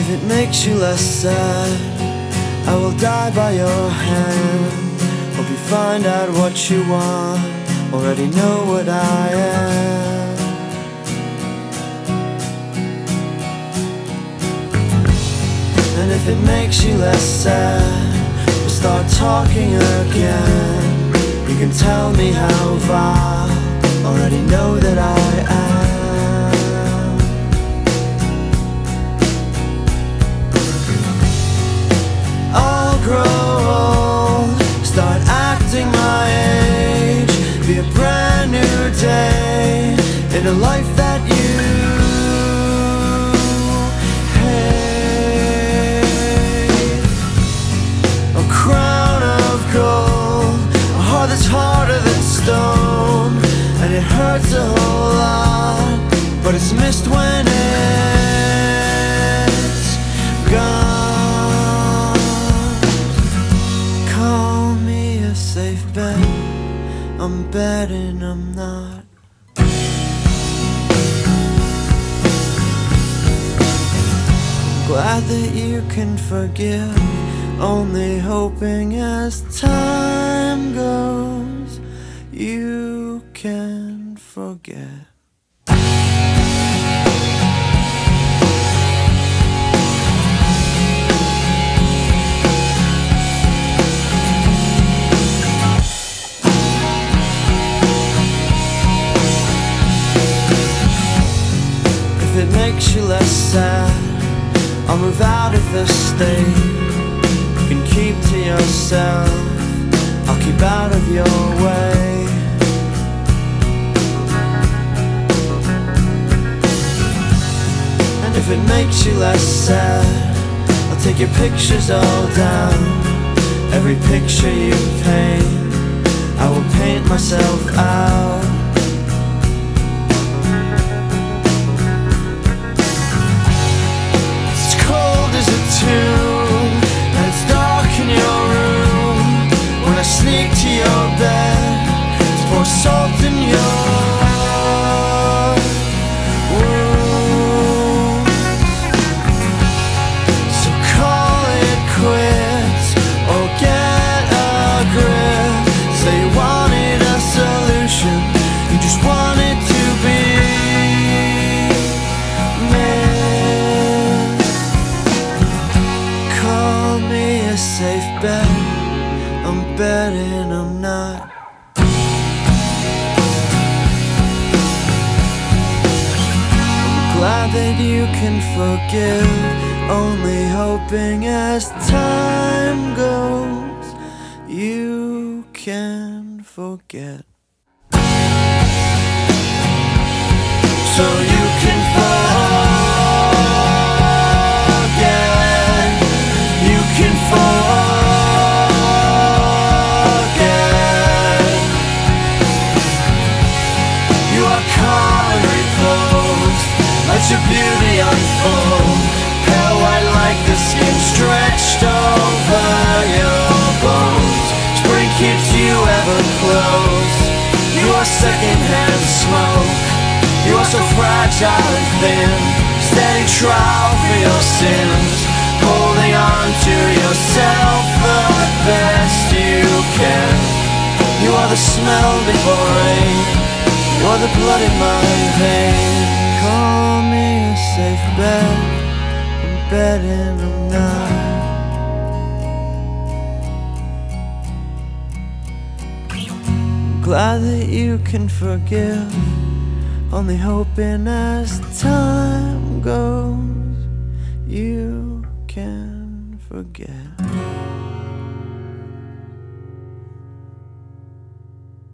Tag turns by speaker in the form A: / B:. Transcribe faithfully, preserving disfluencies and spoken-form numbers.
A: If it makes you less sad, I will die by your hand. Hope you find out what you want, already know what I am. And if it makes you less sad, we'll start talking again. You can tell me how vile, already know that I am. I'll grow old, start acting my age, be a brand new day in a life that you hate. A crown of gold, a heart that's harder than stone, and it hurts a whole lot, but it's missed when it's gone. Call me a safe bet, I'm betting I'm not. Glad that you can forgive, only hoping as time goes you can forget. If it makes you less sad, I'll move out of the state. You can keep to yourself, I'll keep out of your way. And if it makes you less sad, I'll take your pictures all down. Every picture you paint, I will paint myself out. And it's dark in your room when I sneak to your bed to pour salt in your wound. So call it quits or get a grip. Say you wanted a solution, you just wanted to be safe bet, I'm betting I'm not. I'm glad that you can forgive, only hoping as time goes you can forget. So you can forget, you can forget. Let your beauty unfold, pale white like the skin stretched over your bones. Spring keeps you ever close, you are secondhand smoke. You are so fragile and thin, standing trial for your sins, holding on to yourself the best you can. You are the smell before rain, you are the blood in my veins. Call me a safe bet, I'm betting I'm not. I'm glad that you can forgive, only hoping as time goes you can forget.